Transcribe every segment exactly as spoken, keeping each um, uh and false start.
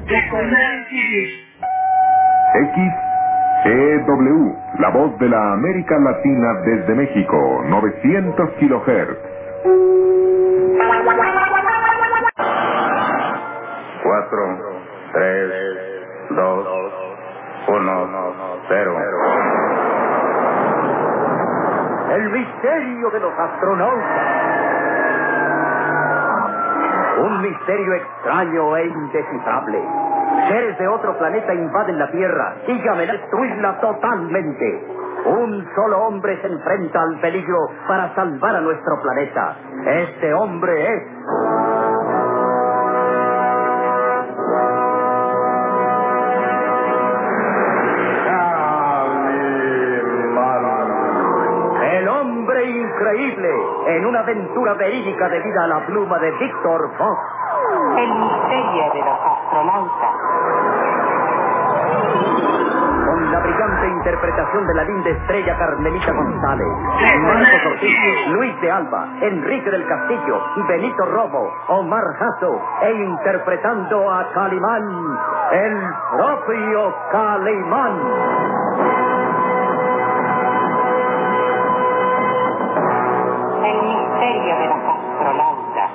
X E W, la voz de la América Latina desde México, novecientos kilohertz. Cuatro, tres, dos, uno, cero. El misterio de los astronautas. Un misterio extraño e indescifrable. Seres de otro planeta invaden la Tierra y amenazan destruirla totalmente. Un solo hombre se enfrenta al peligro para salvar a nuestro planeta. Este hombre es... el hombre increíble, en una aventura verídica debida a la pluma de Víctor Fox. El misterio de los astronautas. Con la brillante interpretación de la linda estrella Carmelita González, Marcos Ortiz, Luis de Alba, Enrique del Castillo y Benito Robo, Omar Jasso, e interpretando a Calimán, el propio Calimán. El misterio de los astronautas.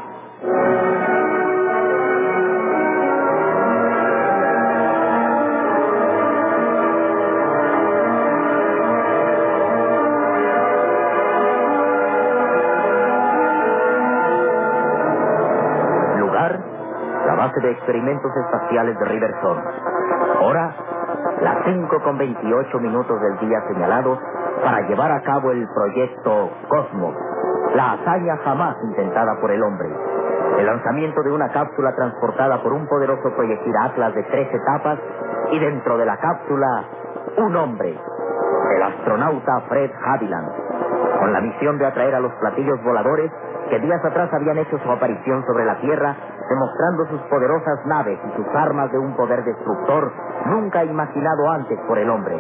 Lugar, la base de experimentos espaciales de Riverson. Hora, las cinco con veintiocho minutos del día señalados para llevar a cabo el proyecto Cosmos, la hazaña jamás intentada por el hombre. El lanzamiento de una cápsula transportada por un poderoso proyectil Atlas de tres etapas y dentro de la cápsula, un hombre, el astronauta Fred Haviland, con la misión de atraer a los platillos voladores que días atrás habían hecho su aparición sobre la Tierra, demostrando sus poderosas naves y sus armas de un poder destructor nunca imaginado antes por el hombre.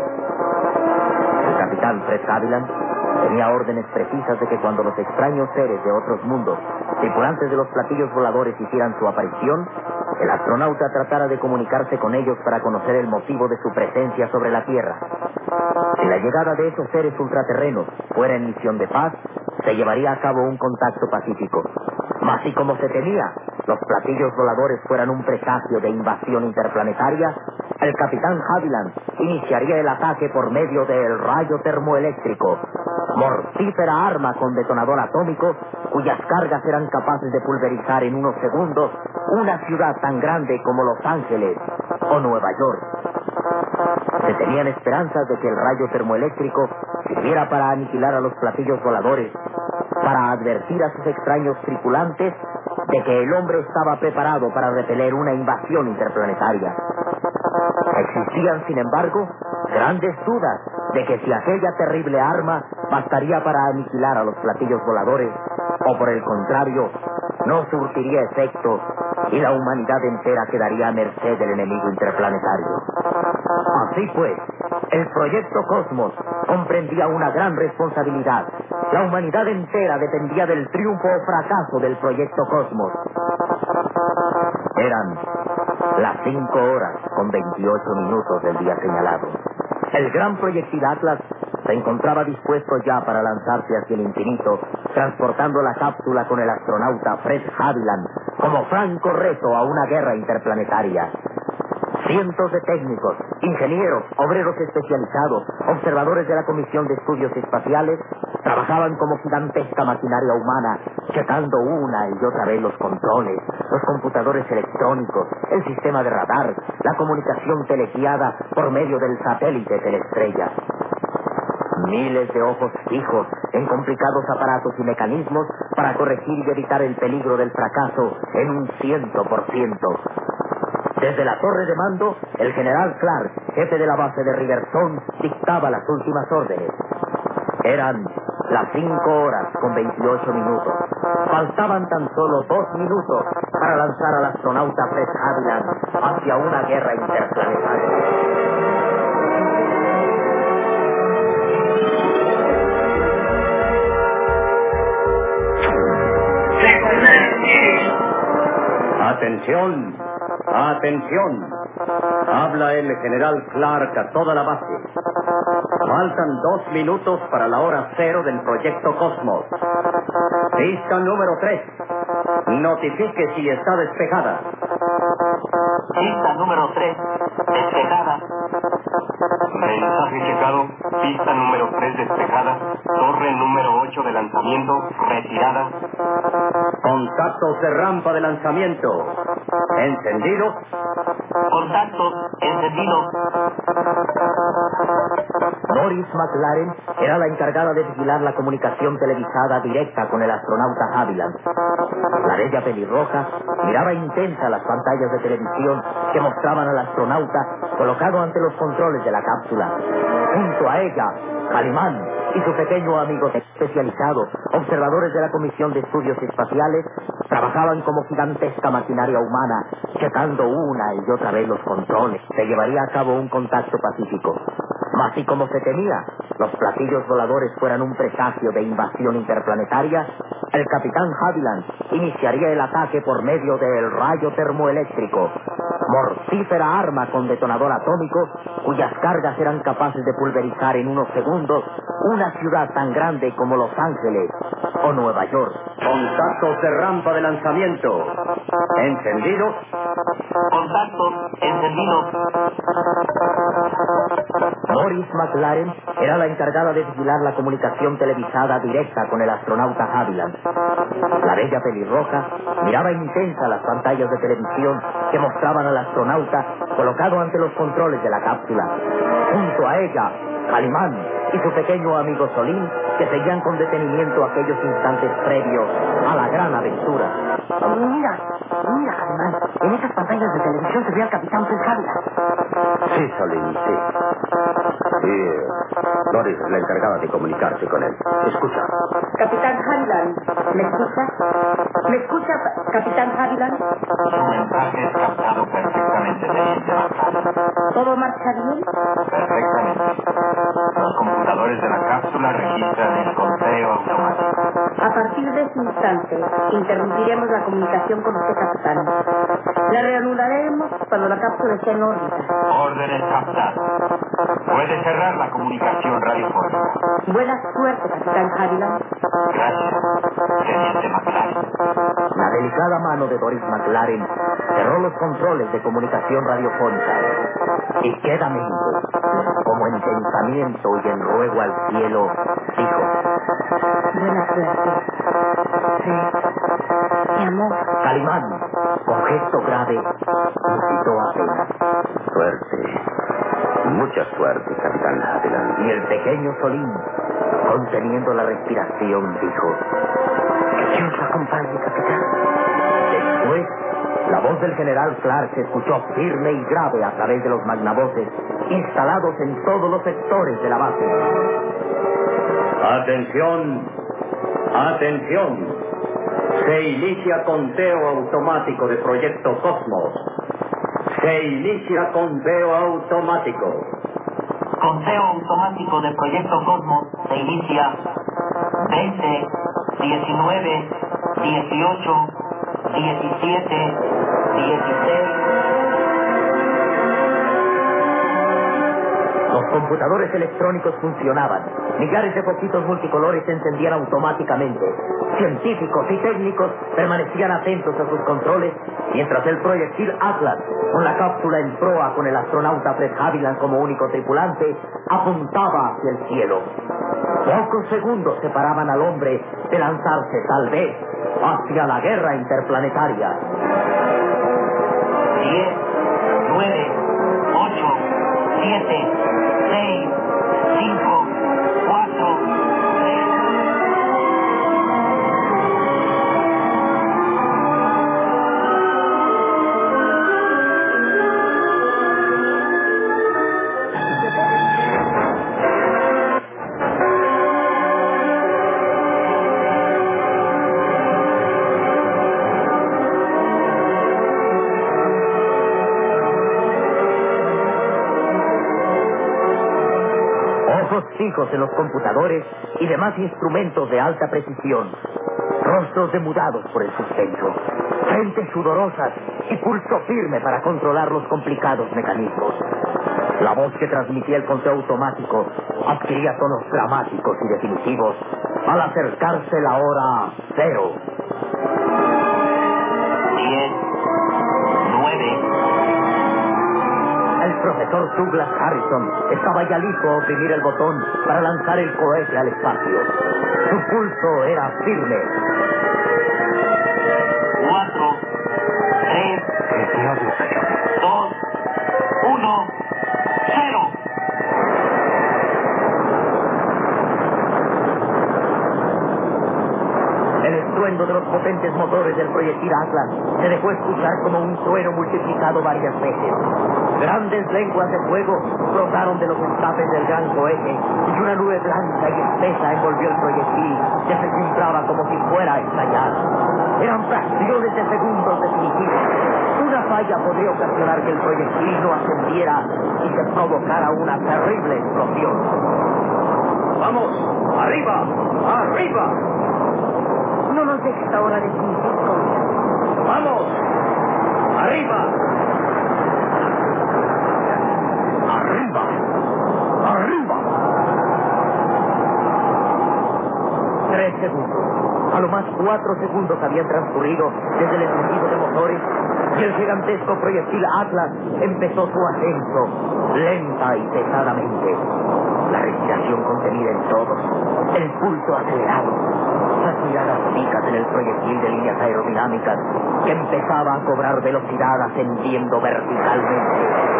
El capitán Fred Haviland tenía órdenes precisas de que cuando los extraños seres de otros mundos, tripulantes de los platillos voladores, hicieran su aparición, el astronauta tratara de comunicarse con ellos para conocer el motivo de su presencia sobre la Tierra. Si la llegada de esos seres ultraterrenos fuera en misión de paz, se llevaría a cabo un contacto pacífico. Mas si, como se temía, los platillos voladores fueran un presagio de invasión interplanetaria, el capitán Haviland iniciaría el ataque por medio del rayo termoeléctrico, mortífera arma con detonador atómico, cuyas cargas eran capaces de pulverizar en unos segundos una ciudad tan grande como Los Ángeles o Nueva York. Se tenían esperanzas de que el rayo termoeléctrico sirviera para aniquilar a los platillos voladores, para advertir a sus extraños tripulantes de que el hombre estaba preparado para repeler una invasión interplanetaria. Existían, sin embargo, grandes dudas de que si aquella terrible arma bastaría para aniquilar a los platillos voladores, o por el contrario, no surtiría efecto y la humanidad entera quedaría a merced del enemigo interplanetario. Así pues, el proyecto Cosmos comprendía una gran responsabilidad. La humanidad entera dependía del triunfo o fracaso del proyecto Cosmos. Eran las cinco horas con veintiocho minutos del día señalado. El gran proyectil Atlas se encontraba dispuesto ya para lanzarse hacia el infinito, transportando la cápsula con el astronauta Fred Haviland como franco reto a una guerra interplanetaria. Cientos de técnicos, ingenieros, obreros especializados, observadores de la Comisión de Estudios Espaciales, trabajaban como gigantesca maquinaria humana, checando una y otra vez los controles, los computadores electrónicos, el sistema de radar, la comunicación teleguiada por medio del satélite teleestrella. Miles de ojos fijos en complicados aparatos y mecanismos para corregir y evitar el peligro del fracaso en un ciento por ciento. Desde la torre de mando, el general Clark, jefe de la base de Riverson, dictaba las últimas órdenes. Eran las cinco horas con veintiocho minutos. Faltaban tan solo dos minutos para lanzar al astronauta Fred Haviland hacia una guerra interplanetaria. Atención, Atención. Habla el general Clark a toda la base. Faltan dos minutos para la hora cero del proyecto Cosmos. Pista número tres. Notifique si está despejada. Pista número tres, despejada. Mensaje checado, pista número tres despejada, torre número ocho de lanzamiento retirada. Contactos de rampa de lanzamiento. ¿Encendidos? Contactos encendidos. Doris McLaren era la encargada de vigilar la comunicación televisada directa con el astronauta Haviland. La bella pelirroja miraba intensa las pantallas de televisión que mostraban al astronauta colocado ante los controles de la cápsula. Junto a ella, Calimán y su pequeño amigo especializado, observadores de la Comisión de Estudios Espaciales, trabajaban como gigantesca maquinaria humana, checando una y otra vez los controles. Se llevaría a cabo un contacto pacífico. Mas y como se temía, los platillos voladores fueran un presagio de invasión interplanetaria, el capitán Haviland iniciaría el ataque por medio del rayo termoeléctrico, mortífera arma con detonador atómico, cuyas cargas eran capaces de pulverizar en unos segundos una ciudad tan grande como Los Ángeles o Nueva York. Contactos de rampa de lanzamiento. ¿Encendidos? Contactos encendidos. Doris McLaren era la encargada de vigilar la comunicación televisada directa con el astronauta Haviland. La bella pelirroja miraba intensa las pantallas de televisión que mostraban al astronauta colocado ante los controles de la cápsula. Junto a ella, Calimán y su pequeño amigo Solín, que seguían con detenimiento aquellos instantes previos a la gran aventura. Mira, mira, Calimán, en esas pantallas de televisión se ve al capitán Fred Haviland. Sí, Solín, sí. Y eh, Doris es la encargada de comunicarse con él. Escucha. Capitán Haviland, ¿me escucha? ¿Me escucha, Capitán Haviland? Su mensaje es captado perfectamente, teniente McLaren. ¿Todo marcha bien? Perfectamente. Los computadores de la cápsula registran el conteo automático. A partir de ese instante, interrumpiremos la comunicación con usted, capitán. La reanudaremos cuando la cápsula esté en órbita. Órdenes captadas. Puede cerrar la comunicación radiofónica. Buena suerte, capitán Haviland. Gracias, teniente McLaren. La delicada mano de Doris McLaren cerró los controles de comunicación radiofónica. Y quédamente, como en pensamiento y en ruego al cielo, dijo: Buena suerte. Sí. Mi amor. Calimán, con gesto grave, incitó a pena. Suerte. Mucha suerte, capitán Haviland. Y el pequeño Solín, conteniendo la respiración, dijo: Que Dios lo acompañe, capitán. Después, la voz del general Clark se escuchó firme y grave a través de los magnavoces instalados en todos los sectores de la base. Atención, atención. Se inicia conteo automático de Proyecto Cosmos. Se inicia conteo automático. Conteo automático de Proyecto Cosmos se inicia. veinte, diecinueve, dieciocho, diecisiete, dieciséis. Los computadores electrónicos funcionaban. Millares de foquitos multicolores se encendían automáticamente. Científicos y técnicos permanecían atentos a sus controles, mientras el proyectil Atlas, con la cápsula en proa con el astronauta Fred Haviland como único tripulante, apuntaba hacia el cielo. Pocos segundos separaban al hombre de lanzarse, tal vez, hacia la guerra interplanetaria. diez, nueve, ocho, siete, seis, cinco, cuatro, tres. Ojos fijos en los computadores y demás instrumentos de alta precisión. Rostros demudados por el suspenso, frentes sudorosas y pulso firme para controlar los complicados mecanismos. La voz que transmitía el conteo automático adquiría tonos dramáticos y definitivos al acercarse la hora cero. Diez, nueve. El profesor Douglas Harrison estaba ya listo a oprimir el botón para lanzar el cohete al espacio. Su pulso era firme. Cuatro, tres, ¿Qué diablos ha hecho? dos, uno, cero. El estruendo de los potentes motores del proyectil Atlas se dejó escuchar como un trueno multiplicado varias veces. Grandes lenguas de fuego brotaron de los escapes del gran cohete y una nube blanca y espesa envolvió el proyectil que se cifraba como si fuera a estallar. Eran fracciones de segundos definitivos. Una falla podría ocasionar que el proyectil no ascendiera y se provocara una terrible explosión. ¡Vamos! ¡Arriba! ¡Arriba! No nos dejes ahora definitivos. ¡Vamos! ¡Arriba! ¡Arriba! ¡Arriba! Tres segundos. A lo más cuatro segundos habían transcurrido desde el encendido de motores y el gigantesco proyectil Atlas empezó su ascenso, lenta y pesadamente. La respiración contenida en todos, el pulso acelerado, las miradas fijas en el proyectil de líneas aerodinámicas que empezaba a cobrar velocidad ascendiendo verticalmente.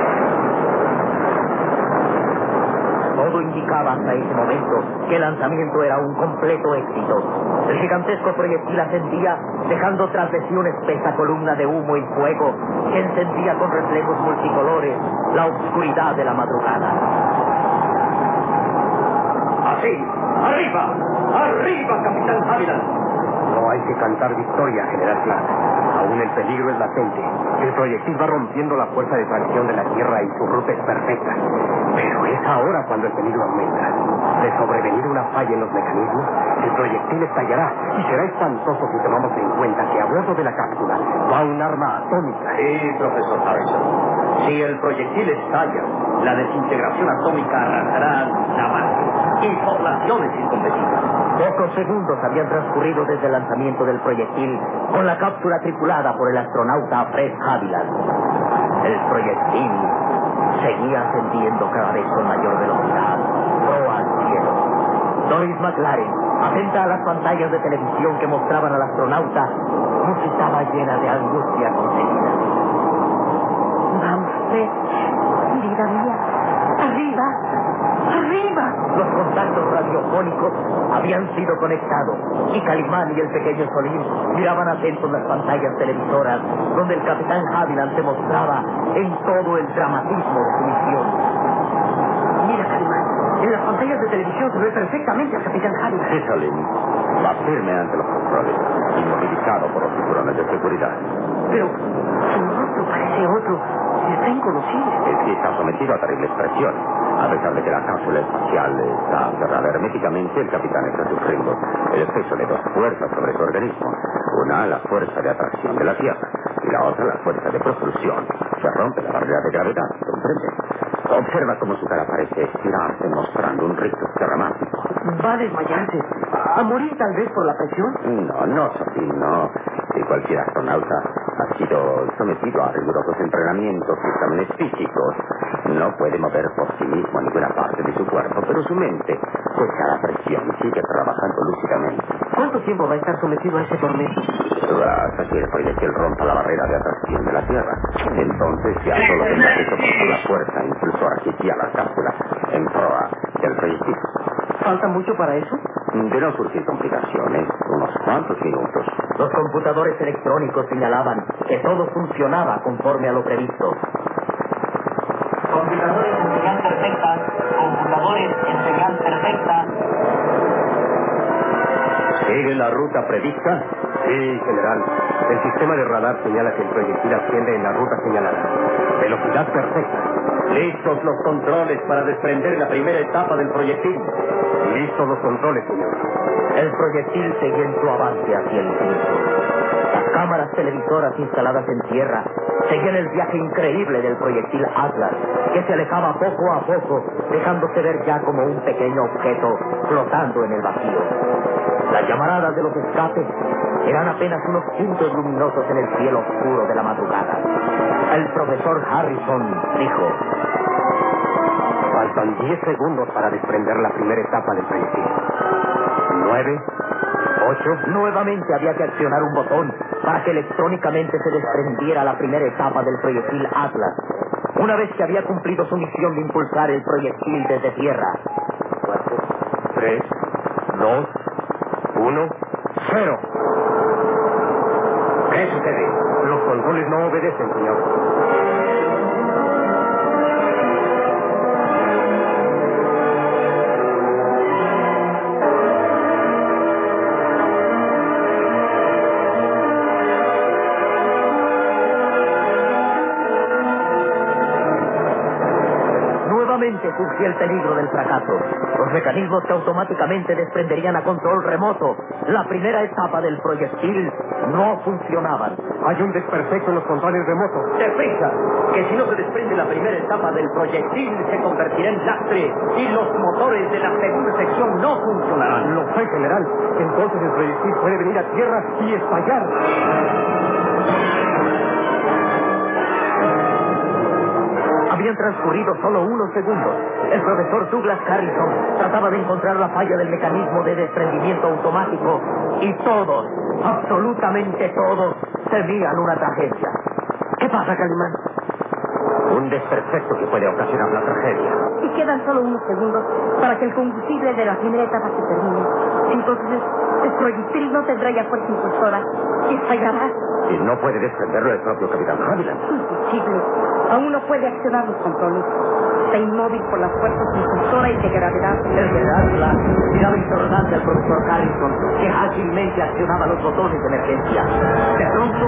Todo indicaba hasta ese momento que el lanzamiento era un completo éxito. El gigantesco proyectil ascendía, dejando tras de sí una espesa columna de humo y fuego que encendía con reflejos multicolores la oscuridad de la madrugada. ¡Así! ¡Arriba! ¡Arriba, Capitán Haviland! No hay que cantar victoria, General Clark. Aún el peligro es latente. El proyectil va rompiendo la fuerza de tracción de la Tierra y su ruta es perfecta. Pero es ahora cuando el peligro aumenta. De sobrevenir una falla en los mecanismos, el proyectil estallará y será espantoso si tomamos en cuenta que a bordo de la cápsula va un arma atómica. Sí, profesor Harrison. Si el proyectil estalla, la desintegración atómica arrasará la base y poblaciones circunvecinas. Pocos segundos habían transcurrido desde el lanzamiento del proyectil con la cápsula tripulada por el astronauta Fred Haviland. El proyectil seguía ascendiendo cada vez con mayor velocidad, proa al cielo. Doris McLaren, atenta a las pantallas de televisión que mostraban al astronauta, musitaba llena de angustia contenida. Vamos, Fred. Vida mía. Arriba. ¡Arriba! Los contactos radiofónicos habían sido conectados y Calimán y el pequeño Solín miraban atentos las pantallas televisoras donde el capitán Haviland se mostraba en todo el dramatismo de su misión. Mira, Calimán, en las pantallas de televisión se ve perfectamente al capitán Haviland. Sí, Salim. Va firme ante los controles, inmovilizado por los cinturones de seguridad. Pero su rostro parece otro. Está inconocible. Es que está sometido a terribles presiones. A pesar de que la cápsula espacial está cerrada herméticamente, el capitán está sufriendo el efecto de dos fuerzas sobre su organismo. Una, la fuerza de atracción de la Tierra, y la otra, la fuerza de propulsión. Se rompe la barrera de gravedad, ¿comprende? Observa cómo su cara parece estirarse, mostrando un rictus dramático. Va a desmayarse. ¿A morir tal vez por la presión? No, no, Sophie, no. Si cualquier astronauta ha sido sometido a rigurosos entrenamientos y exámenes físicos, no puede mover por sí mismo ninguna parte de su cuerpo, pero su mente, pese a la presión, sigue trabajando lúcidamente. ¿Cuánto tiempo va a estar sometido a ese tormento? Hasta que el proyectil rompa la barrera de atracción de la Tierra. Entonces ya solo tendrá que soportar la fuerza impulsora que guía la cápsula en proa del proyectil. ¿Falta mucho para eso? De no surgir complicaciones, unos cuantos minutos. Los computadores electrónicos señalaban que todo funcionaba conforme a lo previsto. Computadores en señal perfecta. Computadores en señal perfecta. ¿Sigue la ruta prevista? Sí, general. El sistema de radar señala que el proyectil asciende en la ruta señalada. Velocidad perfecta. Listos los controles para desprender la primera etapa del proyectil. Listos los controles, señor. El proyectil seguía en su avance hacia el cielo. Las cámaras televisoras instaladas en tierra seguían el viaje increíble del proyectil Atlas, que se alejaba poco a poco, dejándose ver ya como un pequeño objeto flotando en el vacío. Las llamaradas de los escapes eran apenas unos puntos luminosos en el cielo oscuro de la madrugada. El profesor Harrison dijo: faltan diez segundos para desprender la primera etapa del proyectil. Nueve, ocho... Nuevamente había que accionar un botón para que electrónicamente se desprendiera la primera etapa del proyectil Atlas, una vez que había cumplido su misión de impulsar el proyectil desde tierra. Cuatro, tres, dos, uno, cero. ¿Qué sucede? Los controles no obedecen, señor. Nuevamente surgía el peligro del fracaso. Los mecanismos que automáticamente desprenderían a control remoto la primera etapa del proyectil no funcionaban. Hay un desperfecto en los controles remotos. ¡Deprisa! Que si no se desprende la primera etapa del proyectil, se convertirá en lastre y los motores de la segunda sección no funcionarán. Lo sé, general. Entonces el proyectil puede venir a tierra y estallar. Habían transcurrido solo unos segundos. El profesor Douglas Harrison trataba de encontrar la falla del mecanismo de desprendimiento automático y todos, absolutamente todos, temían una tragedia. ¿Qué pasa, Calimán? Un desperfecto que puede ocasionar la tragedia. Y quedan solo unos segundos para que el combustible de la primera etapa se termine. Entonces el proyectil no tendrá ya fuerza impulsora y estallará. Y no puede desprenderlo el propio capitán Haviland. Imposible. Aún no puede accionar los controles. Está inmóvil por las fuerzas impulsora y de gravedad. El general Clark miraba interrogante al profesor Harrison, que ágilmente accionaba los botones de emergencia. De pronto,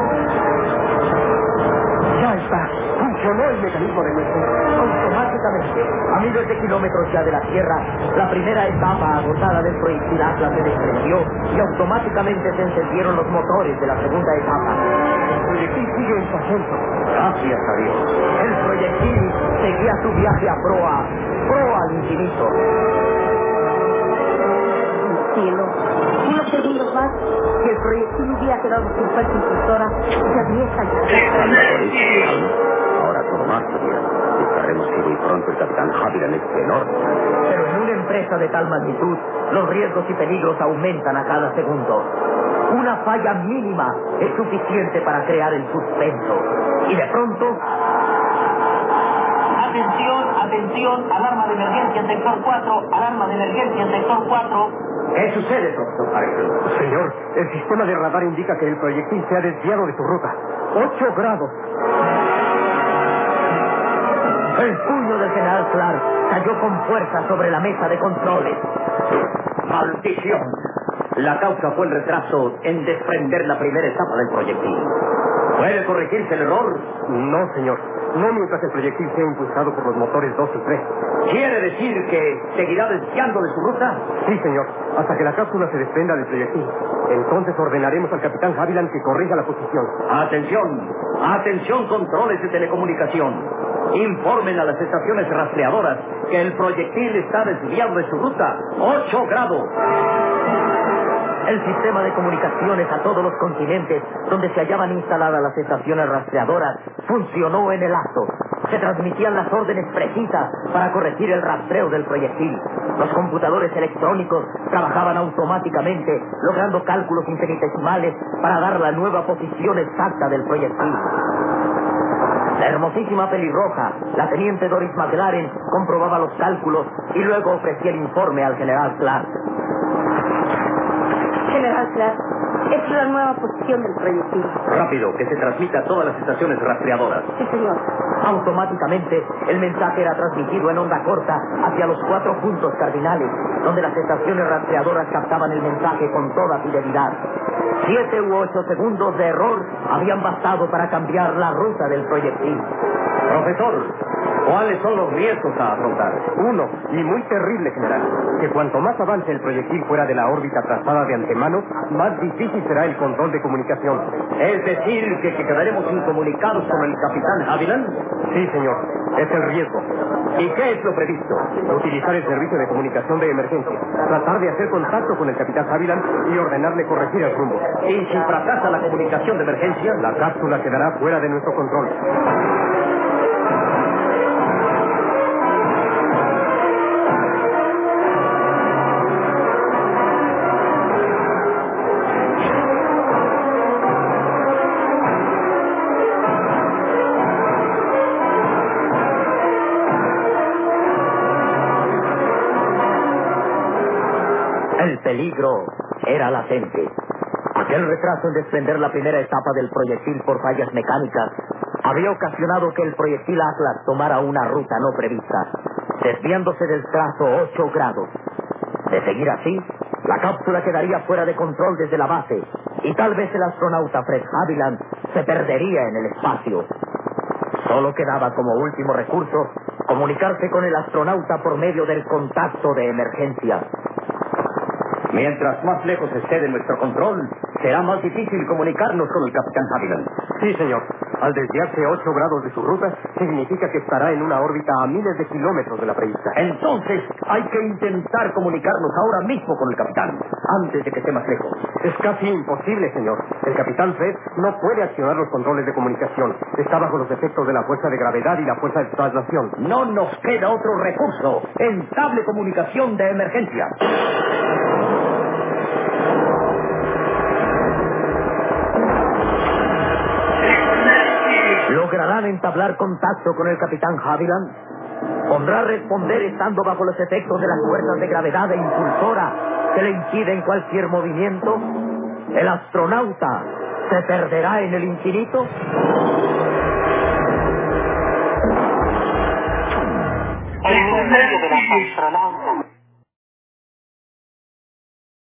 Ya está. Funcionó el mecanismo de emergencia. automáticamente, a miles de kilómetros ya de la Tierra, la primera etapa agotada del proyectil Atlas se desprendió y automáticamente se encendieron los motores de la segunda etapa. El proyectil sigue en su ascenso. Gracias a Dios. El proyectil seguía su viaje a proa, proa al infinito. Cielo. Unos segundos más y el proyectil hubiera quedado sin fuerza impulsora y habría estallado. Ahora todo más sería. Esperemos que muy pronto el capitán Haviland esté en orden. Pero en una empresa de tal magnitud, los riesgos y peligros aumentan a cada segundo. Una falla mínima es suficiente para crear el suspenso. Y de pronto... Atención, atención, alarma de emergencia en sector cuatro, alarma de emergencia en sector cuatro. ¿Qué sucede, profesor Harrison? Señor, el sistema de radar indica que el proyectil se ha desviado de su ruta. Ocho grados. El puño del general Clark cayó con fuerza sobre la mesa de controles. ¡Maldición! La causa fue el retraso en desprender la primera etapa del proyectil. ¿Puede corregirse el error? No, señor. No mientras el proyectil sea impulsado por los motores dos y tres. ¿Quiere decir que seguirá desviando de su ruta? Sí, señor. Hasta que la cápsula se desprenda del proyectil. Entonces ordenaremos al capitán Haviland que corrija la posición. Atención, atención controles de telecomunicación. Informen a las estaciones rastreadoras que el proyectil está desviado de su ruta. Ocho grados. El sistema de comunicaciones a todos los continentes donde se hallaban instaladas las estaciones rastreadoras funcionó en el acto. Se transmitían las órdenes precisas para corregir el rastreo del proyectil. Los computadores electrónicos trabajaban automáticamente, logrando cálculos infinitesimales para dar la nueva posición exacta del proyectil. La hermosísima pelirroja, la teniente Doris McLaren, comprobaba los cálculos y luego ofrecía el informe al general Clark. General Clark, esta es la nueva posición del proyectil. Rápido, que se transmita a todas las estaciones rastreadoras. Sí, señor. Automáticamente, el mensaje era transmitido en onda corta hacia los cuatro puntos cardinales, donde las estaciones rastreadoras captaban el mensaje con toda fidelidad. Siete u ocho segundos de error habían bastado para cambiar la ruta del proyectil. Profesor, ¿Cuáles son los riesgos a afrontar? Uno, y muy terrible, general, que cuanto más avance el proyectil fuera de la órbita trazada de antemano, más difícil será el control de comunicación. ¿Es decir, que, que quedaremos incomunicados con el capitán Haviland? Sí, señor, es el riesgo. ¿Y qué es lo previsto? Utilizar el servicio de comunicación de emergencia, tratar de hacer contacto con el capitán Haviland y ordenarle corregir el rumbo. ¿Y si fracasa la comunicación de emergencia? La cápsula quedará fuera de nuestro control. El peligro era latente. Aquel retraso en desprender la primera etapa del proyectil por fallas mecánicas había ocasionado que el proyectil Atlas tomara una ruta no prevista, desviándose del trazo ocho grados. De seguir así, la cápsula quedaría fuera de control desde la base y tal vez el astronauta Fred Haviland se perdería en el espacio. Solo quedaba como último recurso comunicarse con el astronauta por medio del contacto de emergencia. Mientras más lejos esté de nuestro control, será más difícil comunicarnos con el capitán Haviland. Sí, señor. Al desviarse ocho grados de su ruta, significa que estará en una órbita a miles de kilómetros de la prevista. Entonces, hay que intentar comunicarnos ahora mismo con el capitán, antes de que esté más lejos. Es casi imposible, señor. El capitán Fred no puede accionar los controles de comunicación. Está bajo los efectos de la fuerza de gravedad y la fuerza de traslación. No nos queda otro recurso. Estable comunicación de emergencia. ¿Lograrán entablar contacto con el capitán Haviland? ¿Podrá responder estando bajo los efectos de las fuerzas de gravedad e impulsora que le impiden cualquier movimiento? ¿El astronauta se perderá en el infinito? El misterio de los astronautas.